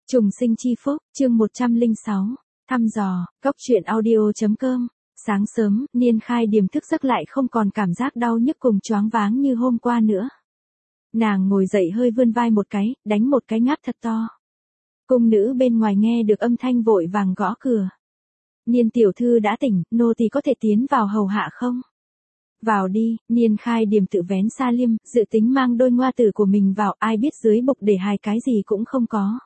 Trùng sinh chi phúc, chương 106, thăm dò, góc truyện audio.com. Sáng sớm, Niên Khai Điềm thức giấc lại không còn cảm giác đau nhức cùng choáng váng như hôm qua nữa. Nàng ngồi dậy hơi vươn vai một cái, đánh một cái ngáp thật to. Cung nữ bên ngoài nghe được âm thanh vội vàng gõ cửa. Niên tiểu thư đã tỉnh, nô tỳ có thể tiến vào hầu hạ không? Vào đi, Niên Khai Điềm tự vén sa liêm, dự tính mang đôi ngoa tử của mình vào, ai biết dưới bục để hai cái gì cũng không có.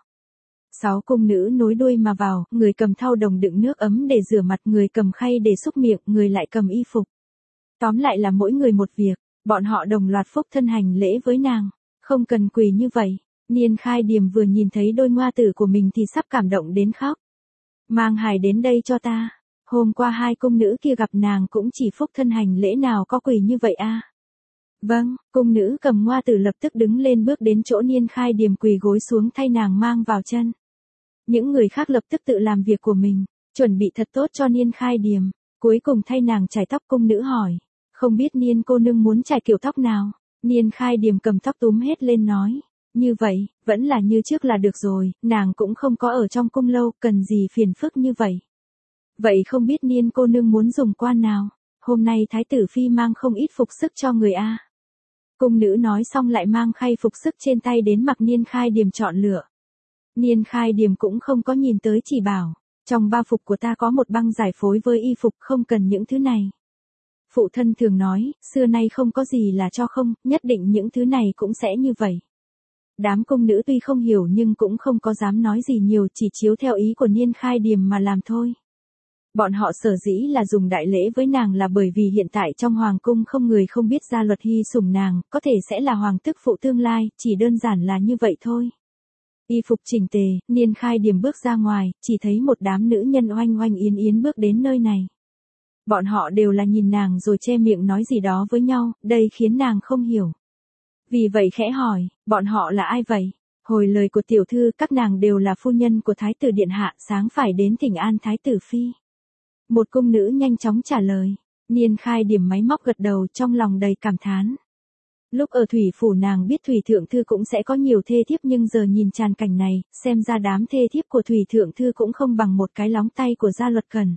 6 cung nữ nối đuôi mà vào, người cầm thau đồng đựng nước ấm để rửa mặt, người cầm khay để xúc miệng, người lại cầm y phục. Tóm lại là mỗi người một việc, bọn họ đồng loạt phúc thân hành lễ với nàng. Không cần quỳ như vậy, Niên Khai Điềm vừa nhìn thấy đôi ngoa tử của mình thì sắp cảm động đến khóc. Mang hài đến đây cho ta. Hôm qua hai cung nữ kia gặp nàng cũng chỉ phúc thân hành lễ, nào có quỳ như vậy a? Vâng, cung nữ cầm ngoa tử lập tức đứng lên bước đến chỗ Niên Khai Điềm quỳ gối xuống thay nàng mang vào chân. Những người khác lập tức tự làm việc của mình, chuẩn bị thật tốt cho Niên Khai Điềm, cuối cùng thay nàng chải tóc. Cung nữ hỏi, không biết Niên cô nương muốn chải kiểu tóc nào? Niên Khai Điềm cầm tóc túm hết lên nói, như vậy, vẫn là như trước là được rồi, nàng cũng không có ở trong cung lâu, cần gì phiền phức như vậy. Vậy không biết Niên cô nương muốn dùng quan nào? Hôm nay thái tử phi mang không ít phục sức cho người a. Cung nữ nói xong lại mang khay phục sức trên tay đến mặc Niên Khai Điềm chọn lựa. Niên Khai Điềm cũng không có nhìn tới, chỉ bảo, trong bao phục của ta có một băng giải phối với y phục, không cần những thứ này. Phụ thân thường nói, xưa nay không có gì là cho không, nhất định những thứ này cũng sẽ như vậy. Đám cung nữ tuy không hiểu nhưng cũng không có dám nói gì nhiều, chỉ chiếu theo ý của Niên Khai Điềm mà làm thôi. Bọn họ sở dĩ là dùng đại lễ với nàng là bởi vì hiện tại trong hoàng cung không người không biết gia luật hy sủng nàng, có thể sẽ là hoàng tức phụ tương lai, chỉ đơn giản là như vậy thôi. Y phục chỉnh tề, Niên Khai Điềm bước ra ngoài, chỉ thấy một đám nữ nhân oanh oanh yến yến bước đến nơi này. Bọn họ đều là nhìn nàng rồi che miệng nói gì đó với nhau, đây khiến nàng không hiểu. Vì vậy khẽ hỏi, bọn họ là ai vậy? Hồi lời của tiểu thư, các nàng đều là phu nhân của thái tử điện hạ, sáng phải đến thỉnh an thái tử phi. Một cung nữ nhanh chóng trả lời. Niên Khai Điềm máy móc gật đầu, trong lòng đầy cảm thán. Lúc ở thủy phủ nàng biết thủy thượng thư cũng sẽ có nhiều thê thiếp, nhưng giờ nhìn tràn cảnh này, xem ra đám thê thiếp của thủy thượng thư cũng không bằng một cái lóng tay của gia luật cần.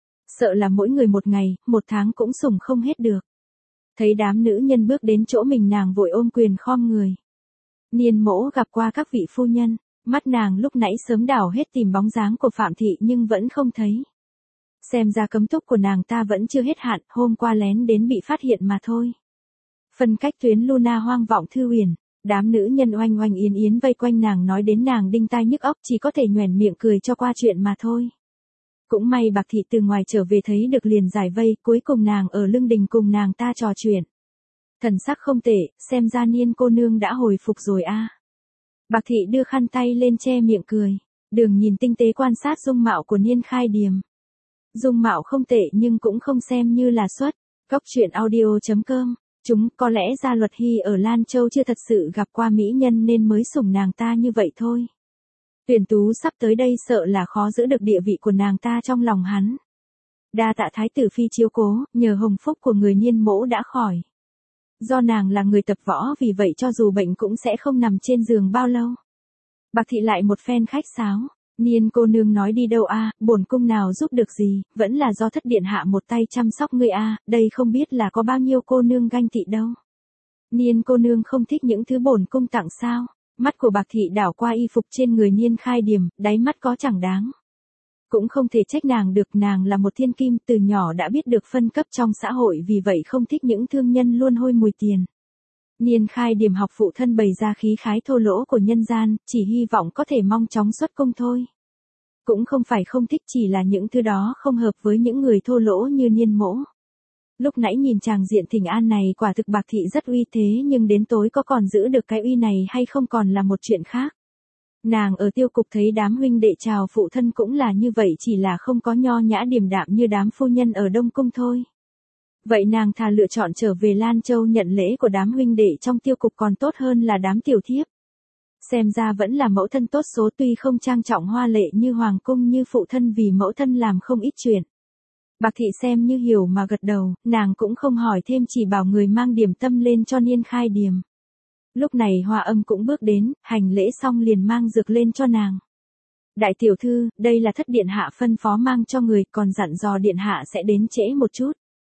Sợ là mỗi người một ngày, một tháng cũng sủng không hết được. Thấy đám nữ nhân bước đến chỗ mình, nàng vội ôm quyền khom người. Niên mỗ gặp qua các vị phu nhân, mắt nàng lúc nãy sớm đảo hết tìm bóng dáng của Phạm thị nhưng vẫn không thấy. Xem ra cấm túc của nàng ta vẫn chưa hết hạn, hôm qua lén đến bị phát hiện mà thôi. Phân cách tuyến Luna hoang vọng thư huyền, đám nữ nhân oanh oanh yến yến vây quanh nàng nói đến nàng đinh tai nhức óc, chỉ có thể nhoẻn miệng cười cho qua chuyện mà thôi. Cũng may Bạc thị từ ngoài trở về thấy được liền giải vây, cuối cùng nàng ở lưng đình cùng nàng ta trò chuyện. Thần sắc không tệ, xem ra Niên cô nương đã hồi phục rồi a. Bạc thị đưa khăn tay lên che miệng cười, Đường nhìn tinh tế quan sát dung mạo của Niên Khai Điềm. Dung mạo không tệ nhưng cũng không xem như là xuất. Góc truyện audio.com. Có lẽ gia luật hy ở Lan Châu chưa thật sự gặp qua mỹ nhân nên mới sủng nàng ta như vậy thôi. Tuyển tú sắp tới đây sợ là khó giữ được địa vị của nàng ta trong lòng hắn. Đa tạ thái tử phi chiếu cố, nhờ hồng phúc của người Niên mỗ đã khỏi. Do nàng là người tập võ, vì vậy cho dù bệnh cũng sẽ không nằm trên giường bao lâu. Bạc thị lại một phen khách sáo. Niên cô nương nói đi đâu a? Bổn cung nào giúp được gì, vẫn là do thất điện hạ một tay chăm sóc ngươi a, đây không biết là có bao nhiêu cô nương ganh tị đâu. Niên cô nương không thích những thứ bổn cung tặng sao? Mắt của Bạc thị đảo qua y phục trên người Niên Khai Điềm, đáy mắt có chẳng đáng. Cũng không thể trách nàng được, nàng là một thiên kim, từ nhỏ đã biết được phân cấp trong xã hội, vì vậy không thích những thương nhân luôn hôi mùi tiền. Niên Khai Điềm học phụ thân bày ra khí khái thô lỗ của nhân gian, chỉ hy vọng có thể mong chóng xuất cung thôi. Cũng không phải không thích, chỉ là những thứ đó không hợp với những người thô lỗ như Niên mỗ. Lúc nãy nhìn tràng diện thỉnh an này quả thực Bạc thị rất uy thế, nhưng đến tối có còn giữ được cái uy này hay không còn là một chuyện khác. Nàng ở tiêu cục thấy đám huynh đệ chào phụ thân cũng là như vậy, chỉ là không có nho nhã điềm đạm như đám phu nhân ở Đông Cung thôi. Vậy nàng thà lựa chọn trở về Lan Châu nhận lễ của đám huynh đệ trong tiêu cục còn tốt hơn là đám tiểu thiếp. Xem ra vẫn là mẫu thân tốt số, tuy không trang trọng hoa lệ như hoàng cung như phụ thân, vì mẫu thân làm không ít chuyện. Bạc thị xem như hiểu mà gật đầu, nàng cũng không hỏi thêm, chỉ bảo người mang điểm tâm lên cho Niên Khai Điềm. Lúc này Hoa Âm cũng bước đến, hành lễ xong liền mang dược lên cho nàng. Đại tiểu thư, đây là thất điện hạ phân phó mang cho người, còn dặn dò điện hạ sẽ đến trễ một chút.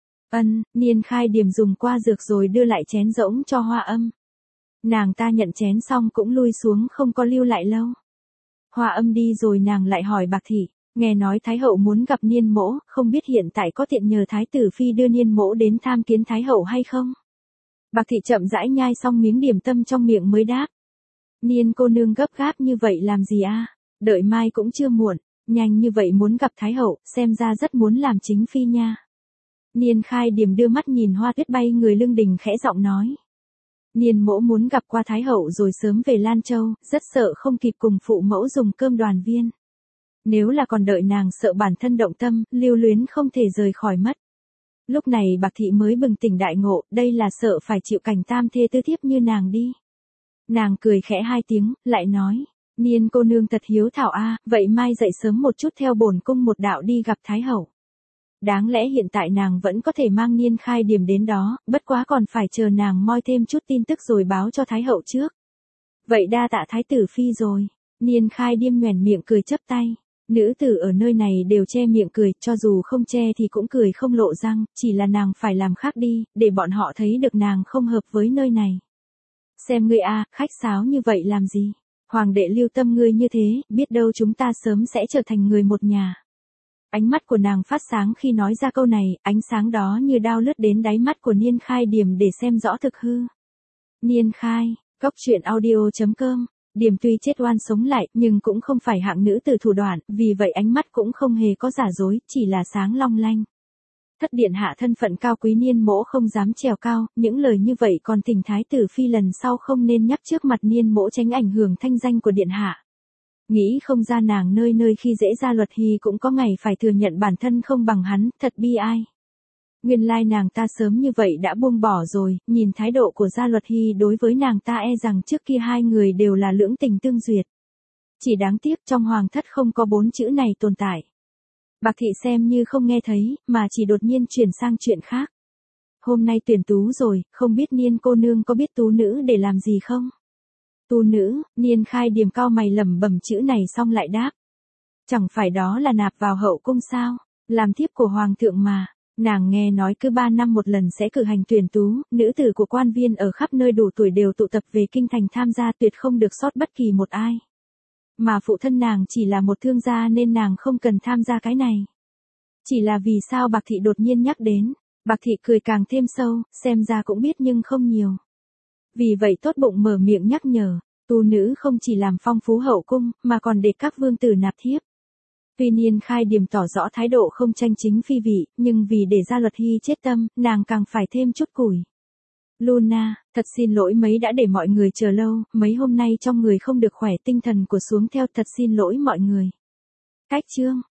Niên Khai Điềm dùng qua dược rồi đưa lại chén rỗng cho Hoa Âm. Nàng ta nhận chén xong cũng lui xuống không có lưu lại lâu. Hoa Âm đi rồi nàng lại hỏi Bạc Thị, nghe nói Thái hậu muốn gặp Niên mỗ, không biết hiện tại có tiện nhờ Thái tử Phi đưa Niên mỗ đến tham kiến Thái hậu hay không? Bạc Thị chậm rãi nhai xong miếng điểm tâm trong miệng mới đáp. Niên cô nương gấp gáp như vậy làm gì a? Đợi mai cũng chưa muộn, nhanh như vậy muốn gặp Thái hậu, xem ra rất muốn làm chính phi nha. Niên Khai Điềm đưa mắt nhìn Hoa Tuyết bay người lưng đình khẽ giọng nói. Niên mỗ muốn gặp qua Thái hậu rồi sớm về Lan Châu, rất sợ không kịp cùng phụ mẫu dùng cơm đoàn viên. Nếu là còn đợi nàng sợ bản thân động tâm, lưu luyến không thể rời khỏi mất. Lúc này Bạc Thị mới bừng tỉnh đại ngộ, đây là sợ phải chịu cảnh tam thê tư thiếp như nàng đi. Nàng cười khẽ hai tiếng, lại nói, Niên cô nương thật hiếu thảo a, vậy mai dậy sớm một chút theo bổn cung một đạo đi gặp Thái hậu. Đáng lẽ hiện tại nàng vẫn có thể mang Niên Khai Điềm đến đó, bất quá còn phải chờ nàng moi thêm chút tin tức rồi báo cho Thái hậu trước. Vậy đa tạ Thái tử Phi rồi. Niên Khai Điềm nhoẻn miệng cười chắp tay. Nữ tử ở nơi này đều che miệng cười, cho dù không che thì cũng cười không lộ răng, chỉ là nàng phải làm khác đi, để bọn họ thấy được nàng không hợp với nơi này. Xem ngươi a, khách sáo như vậy làm gì? Hoàng đệ lưu tâm ngươi như thế, biết đâu chúng ta sớm sẽ trở thành người một nhà. Ánh mắt của nàng phát sáng khi nói ra câu này, ánh sáng đó như đao lướt đến đáy mắt của Niên Khai Điềm để xem rõ thực hư. Niên Khai, Cốc Truyện Audio.com. Điềm tuy chết oan sống lại, nhưng cũng không phải hạng nữ tử thủ đoạn, vì vậy ánh mắt cũng không hề có giả dối, chỉ là sáng long lanh. Thất điện hạ thân phận cao quý Niên mỗ không dám trèo cao, những lời như vậy còn thỉnh Thái tử Phi lần sau không nên nhắc trước mặt Niên mỗ tránh ảnh hưởng thanh danh của điện hạ. Nghĩ không ra nàng nơi nơi khi dễ Gia Luật Hy cũng có ngày phải thừa nhận bản thân không bằng hắn, thật bi ai. Nguyên lai nàng ta sớm như vậy đã buông bỏ rồi, nhìn thái độ của Gia Luật Hy đối với nàng ta e rằng trước kia hai người đều là lưỡng tình tương duyệt. Chỉ đáng tiếc trong hoàng thất không có 4 chữ này tồn tại. Bạc Thị xem như không nghe thấy, mà chỉ đột nhiên chuyển sang chuyện khác. Hôm nay tuyển tú rồi, không biết Niên cô nương có biết tú nữ để làm gì không? Tu nữ, Niên Khai Điềm cao mày lẩm bẩm chữ này xong lại đáp. Chẳng phải đó là nạp vào hậu cung sao, làm thiếp của hoàng thượng mà. Nàng nghe nói cứ 3 năm một lần sẽ cử hành tuyển tú, nữ tử của quan viên ở khắp nơi đủ tuổi đều tụ tập về kinh thành tham gia, tuyệt không được sót bất kỳ một ai. Mà phụ thân nàng chỉ là một thương gia nên nàng không cần tham gia cái này. Chỉ là vì sao Bạc Thị đột nhiên nhắc đến, Bạc Thị cười càng thêm sâu, xem ra cũng biết nhưng không nhiều. Vì vậy tốt bụng mở miệng nhắc nhở, tu nữ không chỉ làm phong phú hậu cung, mà còn để các vương tử nạp thiếp. Tuy Niên Khai Điềm tỏ rõ thái độ không tranh chính phi vị, nhưng vì để Gia Luật Hy chết tâm, nàng càng phải thêm chút củi. Luna, thật xin lỗi mấy đã để mọi người chờ lâu, mấy hôm nay trong người không được khỏe, tinh thần của xuống theo, thật xin lỗi mọi người. Cách chương